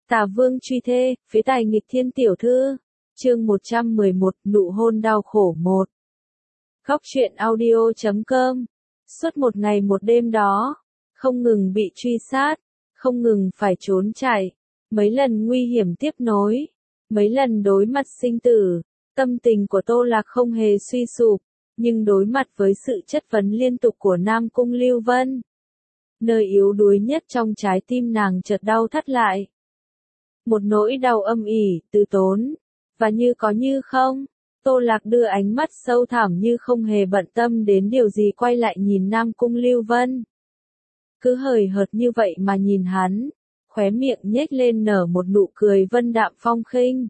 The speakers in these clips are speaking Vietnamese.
Tà Vương truy thê, phế tài nghịch thiên tiểu thư. Chương 111, nụ hôn đau khổ 1. Góc truyện audio.com. Suốt một ngày một đêm đó, không ngừng bị truy sát, không ngừng phải trốn chạy, mấy lần nguy hiểm tiếp nối, mấy lần đối mặt sinh tử, tâm tình của Tô Lạc không hề suy sụp, nhưng đối mặt với sự chất vấn liên tục của Nam Cung Lưu Vân, nơi yếu đuối nhất trong trái tim nàng chợt đau thắt lại. Một nỗi đau âm ỉ, từ tốn, và như có như không. Tô Lạc đưa ánh mắt sâu thẳm như không hề bận tâm đến điều gì quay lại nhìn Nam Cung Lưu Vân. Cứ hời hợt như vậy mà nhìn hắn, khóe miệng nhếch lên nở một nụ cười vân đạm phong khinh.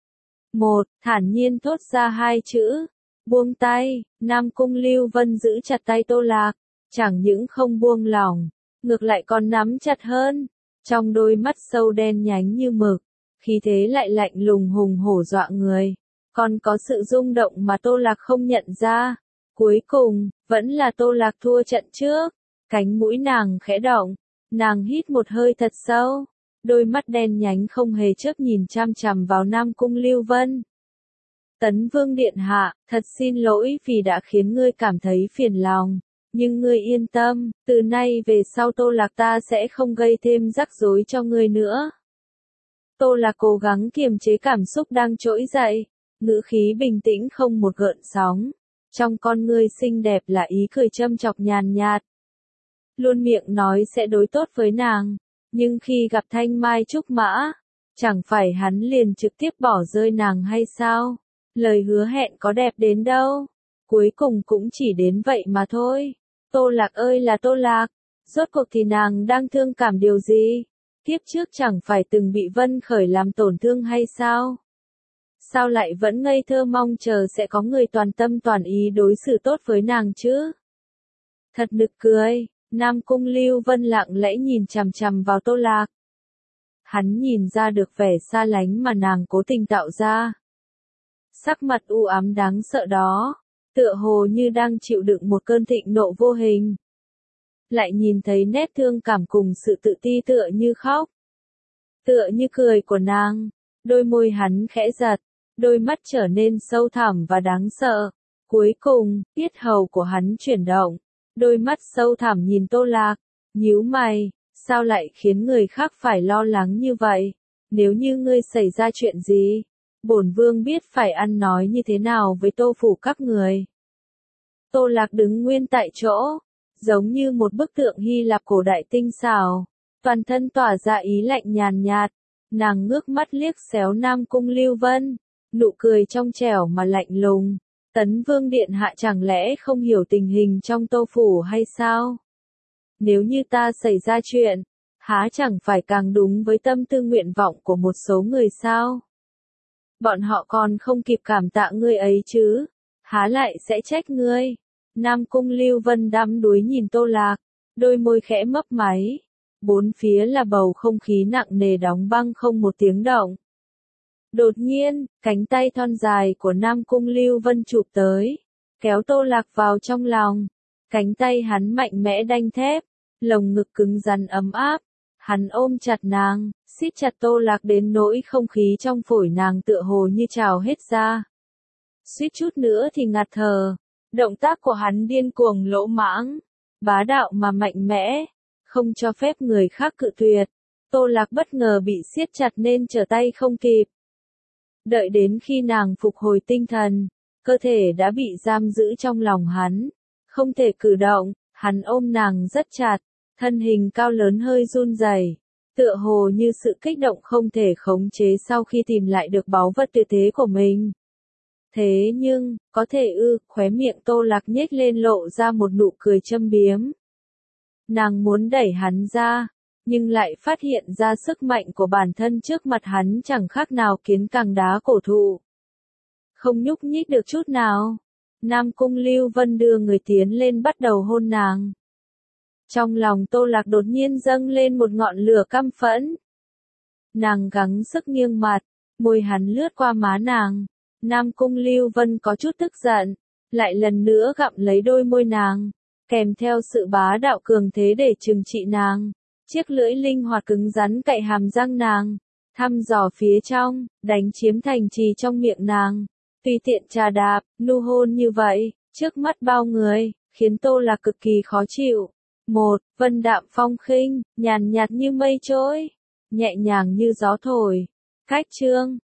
Thản nhiên thốt ra hai chữ, buông tay. Nam Cung Lưu Vân giữ chặt tay Tô Lạc, chẳng những không buông lỏng, ngược lại còn nắm chặt hơn. Trong đôi mắt sâu đen nhánh như mực, khí thế lại lạnh lùng hùng hổ dọa người, còn có sự rung động mà Tô Lạc không nhận ra. Cuối cùng, vẫn là Tô Lạc thua trận trước. Cánh mũi nàng khẽ động, nàng hít một hơi thật sâu, đôi mắt đen nhánh không hề chớp nhìn chằm chằm vào Nam Cung Lưu Vân. Tấn Vương điện hạ, thật xin lỗi vì đã khiến ngươi cảm thấy phiền lòng. Nhưng ngươi yên tâm, từ nay về sau Tô Lạc ta sẽ không gây thêm rắc rối cho ngươi nữa. Tô Lạc cố gắng kiềm chế cảm xúc đang trỗi dậy, ngữ khí bình tĩnh không một gợn sóng. Trong con ngươi xinh đẹp là ý cười châm chọc nhàn nhạt. Luôn miệng nói sẽ đối tốt với nàng, nhưng khi gặp Thanh Mai Trúc Mã, chẳng phải hắn liền trực tiếp bỏ rơi nàng hay sao? Lời hứa hẹn có đẹp đến đâu, cuối cùng cũng chỉ đến vậy mà thôi. Tô Lạc ơi là Tô Lạc, rốt cuộc thì nàng đang thương cảm điều gì? Kiếp trước chẳng phải từng bị Vân Khởi làm tổn thương hay sao? Sao lại vẫn ngây thơ mong chờ sẽ có người toàn tâm toàn ý đối xử tốt với nàng chứ? Thật nực cười. Nam Cung Lưu Vân lặng lẽ nhìn chằm chằm vào Tô Lạc. Hắn nhìn ra được vẻ xa lánh mà nàng cố tình tạo ra. Sắc mặt u ám đáng sợ đó, tựa hồ như đang chịu đựng một cơn thịnh nộ vô hình. Lại nhìn thấy nét thương cảm cùng sự tự ti tựa như khóc, tựa như cười của nàng. Đôi môi hắn khẽ giật, đôi mắt trở nên sâu thẳm và đáng sợ. Cuối cùng, yết hầu của hắn chuyển động, đôi mắt sâu thẳm nhìn Tô Lạc, nhíu mày, sao lại khiến người khác phải lo lắng như vậy? Nếu như ngươi xảy ra chuyện gì, bổn vương biết phải ăn nói như thế nào với Tô phủ các người. Tô Lạc đứng nguyên tại chỗ, giống như một bức tượng Hy Lạp cổ đại tinh xảo, toàn thân tỏa ra ý lạnh nhàn nhạt. Nàng ngước mắt liếc xéo Nam Cung Lưu Vân, nụ cười trong trẻo mà lạnh lùng. Tấn Vương điện hạ chẳng lẽ không hiểu tình hình trong Tô phủ hay sao? Nếu như ta xảy ra chuyện, há chẳng phải càng đúng với tâm tư nguyện vọng của một số người sao? Bọn họ còn không kịp cảm tạ ngươi ấy chứ, há lại sẽ trách ngươi. Nam Cung Lưu Vân đắm đuối nhìn Tô Lạc, đôi môi khẽ mấp máy. Bốn phía là bầu không khí nặng nề đóng băng không một tiếng động. Đột nhiên, cánh tay thon dài của Nam Cung Lưu Vân chụp tới, kéo Tô Lạc vào trong lòng. Cánh tay hắn mạnh mẽ đanh thép, lồng ngực cứng rắn ấm áp. Hắn ôm chặt nàng, siết chặt Tô Lạc đến nỗi không khí trong phổi nàng tựa hồ như trào hết ra. Suýt chút nữa thì ngạt thở. Động tác của hắn điên cuồng lỗ mãng, bá đạo mà mạnh mẽ, không cho phép người khác cự tuyệt. Tô Lạc bất ngờ bị siết chặt nên trở tay không kịp. Đợi đến khi nàng phục hồi tinh thần, cơ thể đã bị giam giữ trong lòng hắn, không thể cử động. Hắn ôm nàng rất chặt, thân hình cao lớn hơi run rẩy, tựa hồ như sự kích động không thể khống chế sau khi tìm lại được báu vật tuyệt thế của mình. Thế nhưng, có thể khóe miệng Tô Lạc nhếch lên lộ ra một nụ cười châm biếm. Nàng muốn đẩy hắn ra, nhưng lại phát hiện ra sức mạnh của bản thân trước mặt hắn chẳng khác nào kiến càng đá cổ thụ. Không nhúc nhích được chút nào. Nam Cung Lưu Vân đưa người tiến lên bắt đầu hôn nàng. Trong lòng Tô Lạc đột nhiên dâng lên một ngọn lửa căm phẫn. Nàng gắng sức nghiêng mặt, môi hắn lướt qua má nàng. Nam Cung Lưu Vân có chút tức giận, lại lần nữa gặm lấy đôi môi nàng, kèm theo sự bá đạo cường thế để trừng trị nàng. Chiếc lưỡi linh hoạt cứng rắn cạy hàm răng nàng, thăm dò phía trong, đánh chiếm thành trì trong miệng nàng. Tùy tiện trà đạp, nụ hôn như vậy, trước mắt bao người, khiến Tô Lạc cực kỳ khó chịu. Vân đạm phong khinh, nhàn nhạt như mây trôi, nhẹ nhàng như gió thổi. Khách trương,